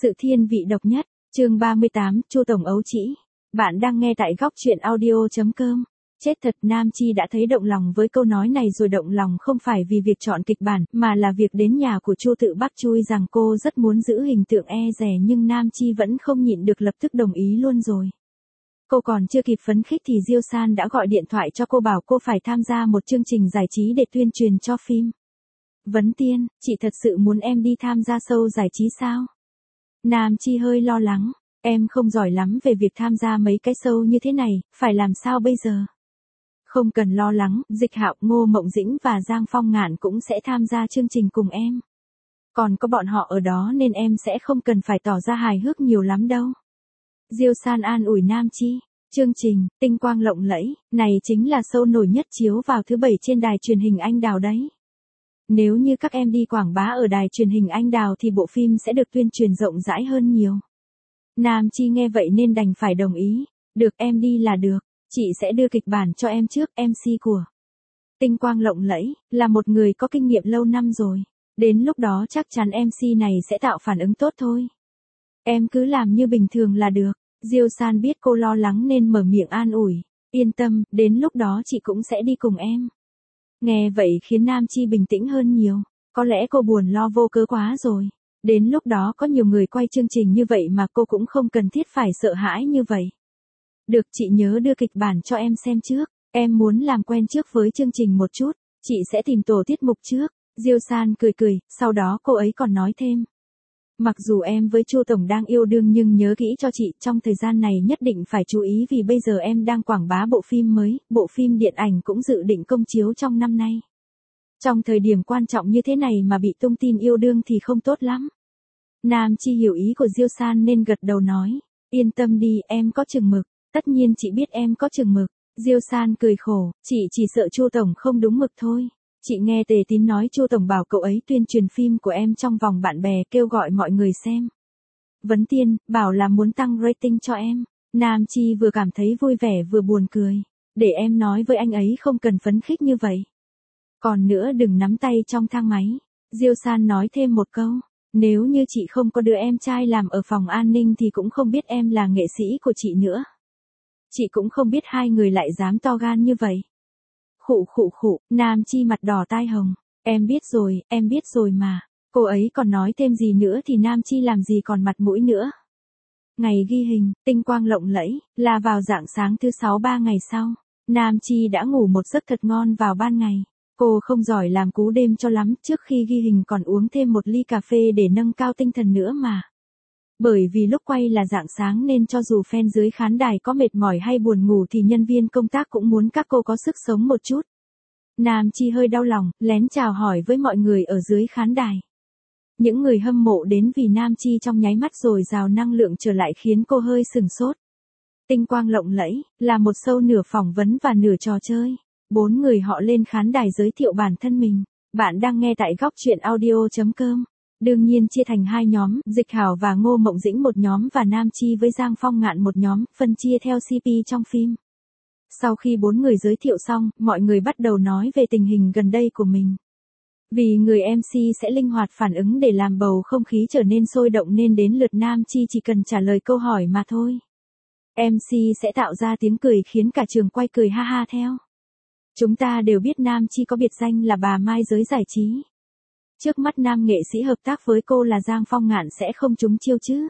Sự thiên vị độc nhất, chương 38, Chu Tổng ấu trĩ. Bạn đang nghe tại góc truyện audio.com. Chết thật, Nam Chi đã thấy động lòng với câu nói này rồi. Động lòng không phải vì việc chọn kịch bản, mà là việc đến nhà của Chu Tự Bắc chui rằng cô rất muốn giữ hình tượng e dè, nhưng Nam Chi vẫn không nhịn được, lập tức đồng ý luôn rồi. Cô còn chưa kịp phấn khích thì Diêu San đã gọi điện thoại cho cô, bảo cô phải tham gia một chương trình giải trí để tuyên truyền cho phim. Vấn Tiên, chị thật sự muốn em đi tham gia show giải trí sao? Nam Chi hơi lo lắng, em không giỏi lắm về việc tham gia mấy cái show như thế này, phải làm sao bây giờ? Không cần lo lắng, Dịch Hạo, Ngô Mộng Dĩnh và Giang Phong Ngạn cũng sẽ tham gia chương trình cùng em. Còn có bọn họ ở đó nên em sẽ không cần phải tỏ ra hài hước nhiều lắm đâu. Diêu San an ủi Nam Chi. Chương trình Tinh Quang Lộng Lẫy này chính là show nổi nhất chiếu vào thứ 7 trên đài truyền hình Anh Đào đấy. Nếu như các em đi quảng bá ở đài truyền hình Anh Đào thì bộ phim sẽ được tuyên truyền rộng rãi hơn nhiều. Nam Chi nghe vậy nên đành phải đồng ý. Được, em đi là được. Chị sẽ đưa kịch bản cho em trước. MC của Tinh Quang Lộng Lẫy là một người có kinh nghiệm lâu năm rồi. Đến lúc đó chắc chắn MC này sẽ tạo phản ứng tốt thôi. Em cứ làm như bình thường là được. Diêu San biết cô lo lắng nên mở miệng an ủi. Yên tâm, đến lúc đó chị cũng sẽ đi cùng em. Nghe vậy khiến Nam Chi bình tĩnh hơn nhiều. Có lẽ cô buồn lo vô cớ quá rồi. Đến lúc đó có nhiều người quay chương trình như vậy mà cô cũng không cần thiết phải sợ hãi như vậy. Được, chị nhớ đưa kịch bản cho em xem trước. Em muốn làm quen trước với chương trình một chút. Chị sẽ tìm tổ tiết mục trước. Diêu San cười cười, sau đó cô ấy còn nói thêm. Mặc dù em với Chu Tổng đang yêu đương nhưng nhớ kỹ cho chị, trong thời gian này nhất định phải chú ý vì bây giờ em đang quảng bá bộ phim mới, bộ phim điện ảnh cũng dự định công chiếu trong năm nay. Trong thời điểm quan trọng như thế này mà bị tung tin yêu đương thì không tốt lắm. Nam Chi hiểu ý của Diêu San nên gật đầu nói, yên tâm đi, em có chừng mực, tất nhiên chị biết em có chừng mực. Diêu San cười khổ, chị chỉ sợ Chu Tổng không đúng mực thôi. Chị nghe Tề Tín nói Chu Tổng bảo cậu ấy tuyên truyền phim của em trong vòng bạn bè, kêu gọi mọi người xem. Vấn Tiên, bảo là muốn tăng rating cho em. Nam Chi vừa cảm thấy vui vẻ vừa buồn cười. Để em nói với anh ấy không cần phấn khích như vậy. Còn nữa đừng nắm tay trong thang máy. Diêu San nói thêm một câu. Nếu như chị không có đứa em trai làm ở phòng an ninh thì cũng không biết em là nghệ sĩ của chị nữa. Chị cũng không biết hai người lại dám to gan như vậy. Khụ khụ khụ, Nam Chi mặt đỏ tai hồng. Em biết rồi mà. Cô ấy còn nói thêm gì nữa thì Nam Chi làm gì còn mặt mũi nữa. Ngày ghi hình, Tinh Quang Lộng Lẫy, là vào rạng sáng thứ 6 3 ngày sau. Nam Chi đã ngủ một giấc thật ngon vào ban ngày. Cô không giỏi làm cú đêm cho lắm, trước khi ghi hình còn uống thêm một ly cà phê để nâng cao tinh thần nữa mà. Bởi vì lúc quay là rạng sáng nên cho dù fan dưới khán đài có mệt mỏi hay buồn ngủ thì nhân viên công tác cũng muốn các cô có sức sống một chút. Nam Chi hơi đau lòng, lén chào hỏi với mọi người ở dưới khán đài. Những người hâm mộ đến vì Nam Chi trong nháy mắt dồi dào năng lượng trở lại khiến cô hơi sừng sốt. Tinh Quang Lộng Lẫy là một show nửa phỏng vấn và nửa trò chơi. 4 người họ lên khán đài giới thiệu bản thân mình. Bạn đang nghe tại góc truyện audio.com. Đương nhiên chia thành hai nhóm, Dịch Hảo và Ngô Mộng Dĩnh một nhóm và Nam Chi với Giang Phong Ngạn một nhóm, phân chia theo CP trong phim. Sau khi 4 người giới thiệu xong, mọi người bắt đầu nói về tình hình gần đây của mình. Vì người MC sẽ linh hoạt phản ứng để làm bầu không khí trở nên sôi động nên đến lượt Nam Chi chỉ cần trả lời câu hỏi mà thôi. MC sẽ tạo ra tiếng cười khiến cả trường quay cười ha ha theo. Chúng ta đều biết Nam Chi có biệt danh là bà Mai giới giải trí. Trước mắt nam nghệ sĩ hợp tác với cô là Giang Phong Ngạn sẽ không trúng chiêu chứ?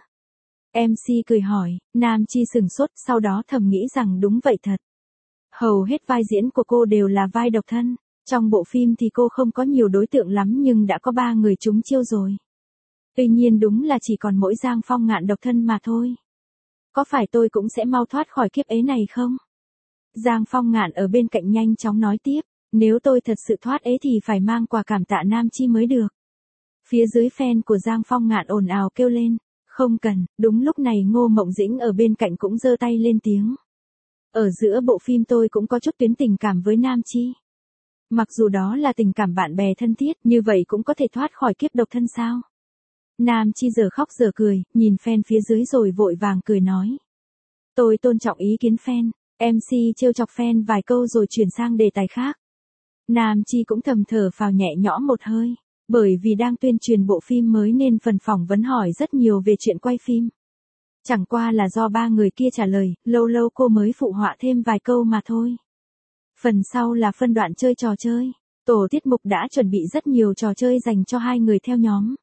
MC cười hỏi, Nam Chi sừng sốt, sau đó thầm nghĩ rằng đúng vậy thật. Hầu hết vai diễn của cô đều là vai độc thân. Trong bộ phim thì cô không có nhiều đối tượng lắm nhưng đã có 3 người trúng chiêu rồi. Tuy nhiên đúng là chỉ còn mỗi Giang Phong Ngạn độc thân mà thôi. Có phải tôi cũng sẽ mau thoát khỏi kiếp ế này không? Giang Phong Ngạn ở bên cạnh nhanh chóng nói tiếp. Nếu tôi thật sự thoát ế thì phải mang quà cảm tạ Nam Chi mới được. Phía dưới fan của Giang Phong Ngạn ồn ào kêu lên. Không cần, đúng lúc này Ngô Mộng Dĩnh ở bên cạnh cũng giơ tay lên tiếng. Ở giữa bộ phim tôi cũng có chút tuyến tình cảm với Nam Chi. Mặc dù đó là tình cảm bạn bè thân thiết, như vậy cũng có thể thoát khỏi kiếp độc thân sao? Nam Chi giờ khóc giờ cười, nhìn fan phía dưới rồi vội vàng cười nói. Tôi tôn trọng ý kiến fan. MC trêu chọc fan vài câu rồi chuyển sang đề tài khác. Nam Chi cũng thầm thở phào nhẹ nhõm một hơi. Bởi vì đang tuyên truyền bộ phim mới nên phần phỏng vấn hỏi rất nhiều về chuyện quay phim. Chẳng qua là do ba người kia trả lời, lâu lâu cô mới phụ họa thêm vài câu mà thôi. Phần sau là phân đoạn chơi trò chơi. Tổ tiết mục đã chuẩn bị rất nhiều trò chơi dành cho hai người theo nhóm.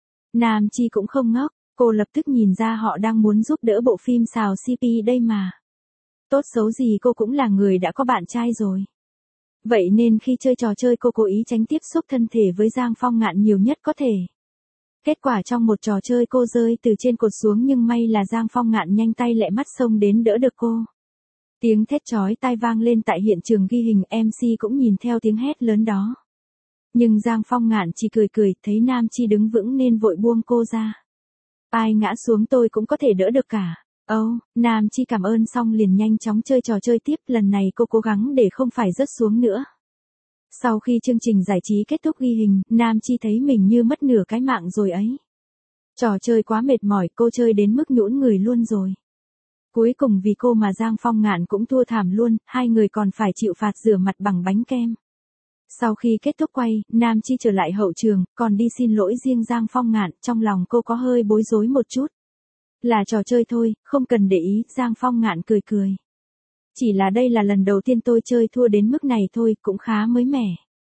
Nam Chi cũng không ngốc, cô lập tức nhìn ra họ đang muốn giúp đỡ bộ phim xào CP đây mà. Tốt xấu gì cô cũng là người đã có bạn trai rồi. Vậy nên khi chơi trò chơi cô cố ý tránh tiếp xúc thân thể với Giang Phong Ngạn nhiều nhất có thể. Kết quả trong một trò chơi cô rơi từ trên cột xuống nhưng may là Giang Phong Ngạn nhanh tay lẹ mắt xông đến đỡ được cô. Tiếng thét chói tai vang lên tại hiện trường ghi hình, MC cũng nhìn theo tiếng hét lớn đó. Nhưng Giang Phong Ngạn chỉ cười cười, thấy Nam Chi đứng vững nên vội buông cô ra. Ai ngã xuống tôi cũng có thể đỡ được cả. Nam Chi cảm ơn xong liền nhanh chóng chơi trò chơi tiếp, lần này cô cố gắng để không phải rớt xuống nữa. Sau khi chương trình giải trí kết thúc ghi hình, Nam Chi thấy mình như mất nửa cái mạng rồi ấy. Trò chơi quá mệt mỏi, cô chơi đến mức nhũn người luôn rồi. Cuối cùng vì cô mà Giang Phong Ngạn cũng thua thảm luôn, hai người còn phải chịu phạt rửa mặt bằng bánh kem. Sau khi kết thúc quay, Nam Chi trở lại hậu trường, còn đi xin lỗi riêng Giang Phong Ngạn, trong lòng cô có hơi bối rối một chút. Là trò chơi thôi, không cần để ý, Giang Phong Ngạn cười cười. Chỉ là đây là lần đầu tiên tôi chơi thua đến mức này thôi, cũng khá mới mẻ.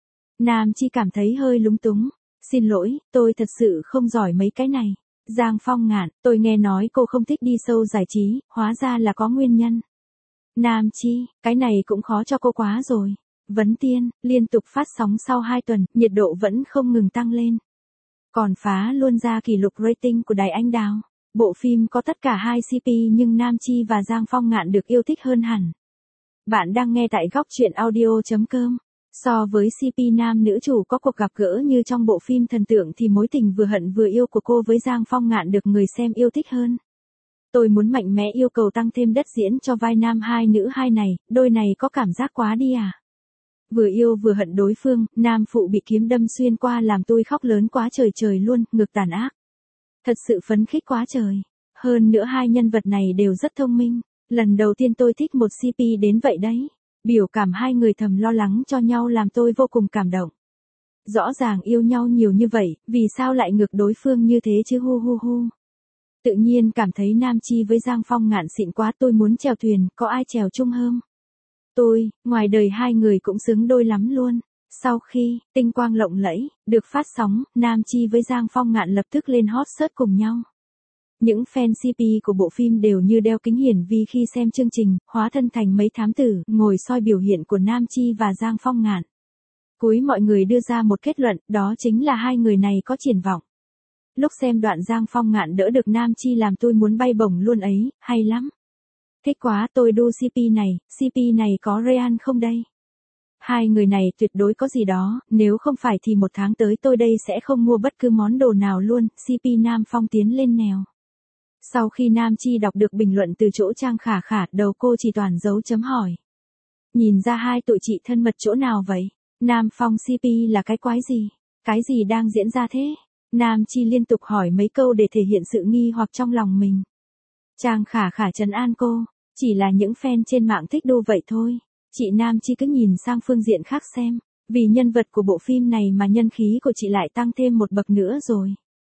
Nam Chi cảm thấy hơi lúng túng. Xin lỗi, tôi thật sự không giỏi mấy cái này. Giang Phong Ngạn, tôi nghe nói cô không thích đi show giải trí, hóa ra là có nguyên nhân. Nam Chi, cái này cũng khó cho cô quá rồi. Vấn Tiên, liên tục phát sóng sau 2 tuần, nhiệt độ vẫn không ngừng tăng lên. Còn phá luôn ra kỷ lục rating của Đài Anh Đào. Bộ phim có tất cả 2 CP nhưng Nam Chi và Giang Phong Ngạn được yêu thích hơn hẳn. Bạn đang nghe tại góc truyện audio.com. So với CP nam nữ chủ có cuộc gặp gỡ như trong bộ phim thần tượng thì mối tình vừa hận vừa yêu của cô với Giang Phong Ngạn được người xem yêu thích hơn. Tôi muốn mạnh mẽ yêu cầu tăng thêm đất diễn cho vai nam 2 nữ 2 này, đôi này có cảm giác quá đi à. Vừa yêu vừa hận đối phương, nam phụ bị kiếm đâm xuyên qua làm tôi khóc lớn quá trời trời luôn, ngực tàn ác. Thật sự phấn khích quá trời. Hơn nữa hai nhân vật này đều rất thông minh. Lần đầu tiên tôi thích một CP đến vậy đấy. Biểu cảm hai người thầm lo lắng cho nhau làm tôi vô cùng cảm động. Rõ ràng yêu nhau nhiều như vậy, vì sao lại ngược đối phương như thế chứ hu hu hu. Tự nhiên cảm thấy Nam Chi với Giang Phong Ngạn xịn quá, tôi muốn chèo thuyền, có ai chèo chung không? Ngoài đời hai người cũng xứng đôi lắm luôn. Sau khi, Tinh Quang Lộng Lẫy, được phát sóng, Nam Chi với Giang Phong Ngạn lập tức lên hot search cùng nhau. Những fan CP của bộ phim đều như đeo kính hiển vi khi xem chương trình, hóa thân thành mấy thám tử, ngồi soi biểu hiện của Nam Chi và Giang Phong Ngạn. Cuối mọi người đưa ra một kết luận, đó chính là hai người này có triển vọng. Lúc xem đoạn Giang Phong Ngạn đỡ được Nam Chi làm tôi muốn bay bổng luôn ấy, hay lắm. Thích quá, tôi đu CP này có Ryan không đây? Hai người này tuyệt đối có gì đó, nếu không phải thì một tháng tới tôi đây sẽ không mua bất cứ món đồ nào luôn, CP Nam Phong tiến lên nèo. Sau khi Nam Chi đọc được bình luận từ chỗ Trang Khả Khả, đầu cô chỉ toàn dấu chấm hỏi. Nhìn ra hai tụi chị thân mật chỗ nào vậy? Nam Phong CP là cái quái gì? Cái gì đang diễn ra thế? Nam Chi liên tục hỏi mấy câu để thể hiện sự nghi hoặc trong lòng mình. Trang Khả Khả trấn an cô, chỉ là những fan trên mạng thích đu vậy thôi. Chị Nam Chi cứ nhìn sang phương diện khác xem, vì nhân vật của bộ phim này mà nhân khí của chị lại tăng thêm một bậc nữa rồi.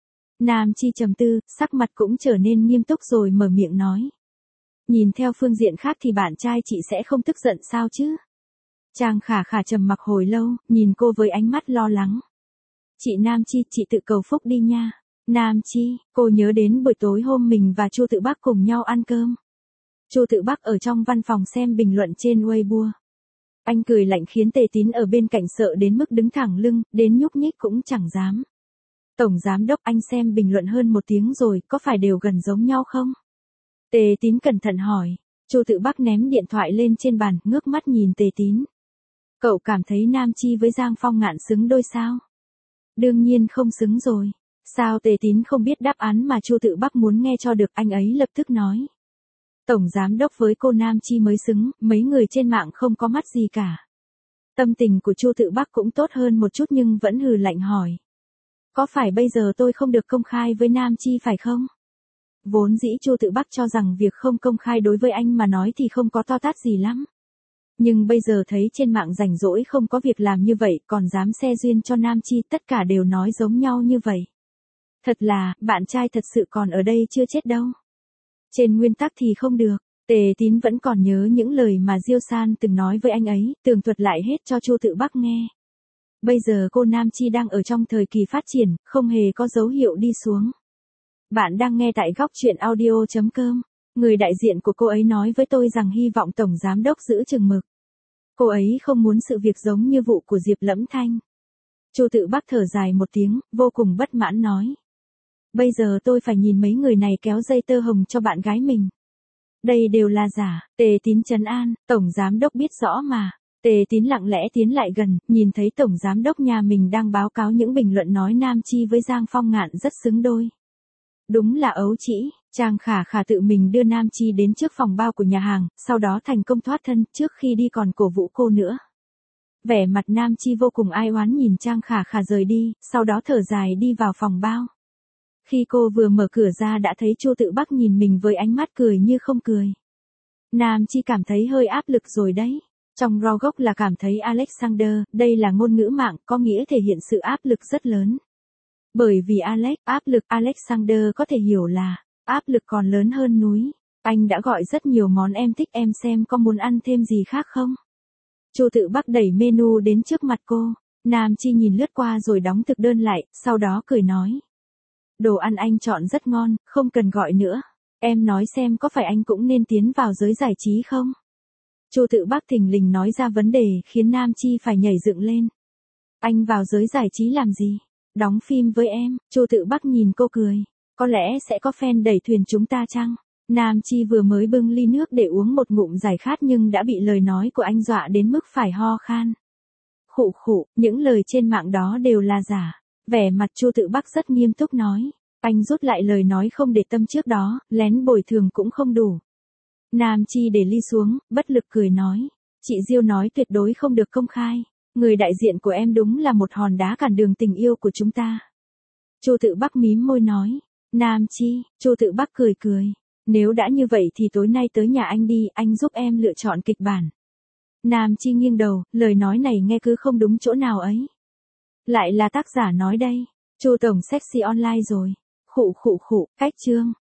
Nam Chi trầm tư, sắc mặt cũng trở nên nghiêm túc rồi mở miệng nói. Nhìn theo phương diện khác thì bạn trai chị sẽ không tức giận sao chứ? Trang Khả Khả trầm mặc hồi lâu, nhìn cô với ánh mắt lo lắng. Chị Nam Chi, chị tự cầu phúc đi nha. Nam Chi, cô nhớ đến buổi tối hôm mình và Chu Tự Bắc cùng nhau ăn cơm. Chu Tự Bắc ở trong văn phòng xem bình luận trên Weibo. Anh cười lạnh khiến Tề Tín ở bên cạnh sợ đến mức đứng thẳng lưng, đến nhúc nhích cũng chẳng dám. Tổng giám đốc, anh xem bình luận hơn 1 tiếng rồi, có phải đều gần giống nhau không? Tề Tín cẩn thận hỏi. Chu Tự Bắc ném điện thoại lên trên bàn, ngước mắt nhìn Tề Tín. Cậu cảm thấy Nam Chi với Giang Phong Ngạn xứng đôi sao? Đương nhiên không xứng rồi. Sao? Tề Tín không biết đáp án mà Chu Tự Bắc muốn nghe cho được, anh ấy lập tức nói. Tổng giám đốc với cô Nam Chi mới xứng, mấy người trên mạng không có mắt gì cả. Tâm tình của Chu Tự Bắc cũng tốt hơn một chút nhưng vẫn hừ lạnh hỏi. Có phải bây giờ tôi không được công khai với Nam Chi phải không? Vốn dĩ Chu Tự Bắc cho rằng việc không công khai đối với anh mà nói thì không có to tát gì lắm. Nhưng bây giờ thấy trên mạng rảnh rỗi không có việc làm như vậy còn dám xe duyên cho Nam Chi, tất cả đều nói giống nhau như vậy. Thật là, bạn trai thật sự còn ở đây chưa chết đâu. Trên nguyên tắc thì không được. Tề Tín vẫn còn nhớ những lời mà Diêu San từng nói với anh ấy, tường thuật lại hết cho Chu Tự Bắc nghe. Bây giờ cô Nam Chi đang ở trong thời kỳ phát triển, không hề có dấu hiệu đi xuống. Bạn đang nghe tại góc truyện audio.com. Người đại diện của cô ấy nói với tôi rằng hy vọng Tổng Giám Đốc giữ chừng mực. Cô ấy không muốn sự việc giống như vụ của Diệp Lẫm Thanh. Chu Tự Bắc thở dài một tiếng, vô cùng bất mãn nói. Bây giờ tôi phải nhìn mấy người này kéo dây tơ hồng cho bạn gái mình. Đây đều là giả. Tề Tín trấn an, Tổng Giám Đốc biết rõ mà. Tề Tín lặng lẽ tiến lại gần, nhìn thấy Tổng Giám Đốc nhà mình đang báo cáo những bình luận nói Nam Chi với Giang Phong Ngạn rất xứng đôi. Đúng là ấu trĩ, Trang Khả Khả tự mình đưa Nam Chi đến trước phòng bao của nhà hàng, sau đó thành công thoát thân, trước khi đi còn cổ vũ cô nữa. Vẻ mặt Nam Chi vô cùng ai oán nhìn Trang Khả Khả rời đi, sau đó thở dài đi vào phòng bao. Khi cô vừa mở cửa ra đã thấy Chu Tự Bắc nhìn mình với ánh mắt cười như không cười. Nam Chi cảm thấy hơi áp lực rồi đấy. Trong raw gốc là cảm thấy Alexander, đây là ngôn ngữ mạng, có nghĩa thể hiện sự áp lực rất lớn. Bởi vì áp lực Alexander có thể hiểu là, áp lực còn lớn hơn núi. Anh đã gọi rất nhiều món em thích, em xem có muốn ăn thêm gì khác không? Chu Tự Bắc đẩy menu đến trước mặt cô. Nam Chi nhìn lướt qua rồi đóng thực đơn lại, sau đó cười nói. Đồ ăn anh chọn rất ngon, không cần gọi nữa. Em nói xem có phải anh cũng nên tiến vào giới giải trí không? Chu Tự Bắc thình lình nói ra vấn đề khiến Nam Chi phải nhảy dựng lên. Anh vào giới giải trí làm gì? Đóng phim với em. Chu Tự Bắc nhìn cô cười. Có lẽ sẽ có fan đẩy thuyền chúng ta chăng? Nam Chi vừa mới bưng ly nước để uống một ngụm giải khát nhưng đã bị lời nói của anh dọa đến mức phải ho khan. Khụ khụ, những lời trên mạng đó đều là giả. Vẻ mặt Chu Tự Bắc rất nghiêm túc nói. Anh rút lại lời nói không để tâm trước đó, lén bồi thường cũng không đủ. Nam Chi để ly xuống, bất lực cười nói. Chị Diêu nói tuyệt đối không được công khai. Người đại diện của em đúng là một hòn đá cản đường tình yêu của chúng ta. Chu Tự Bắc mím môi nói. Nam Chi, Chu Tự Bắc cười cười. Nếu đã như vậy thì tối nay tới nhà anh đi, anh giúp em lựa chọn kịch bản. Nam Chi nghiêng đầu, lời nói này nghe cứ không đúng chỗ nào ấy. Lại là tác giả nói đây. Chu tổng sexy online rồi. Khụ khụ khụ, cách chương.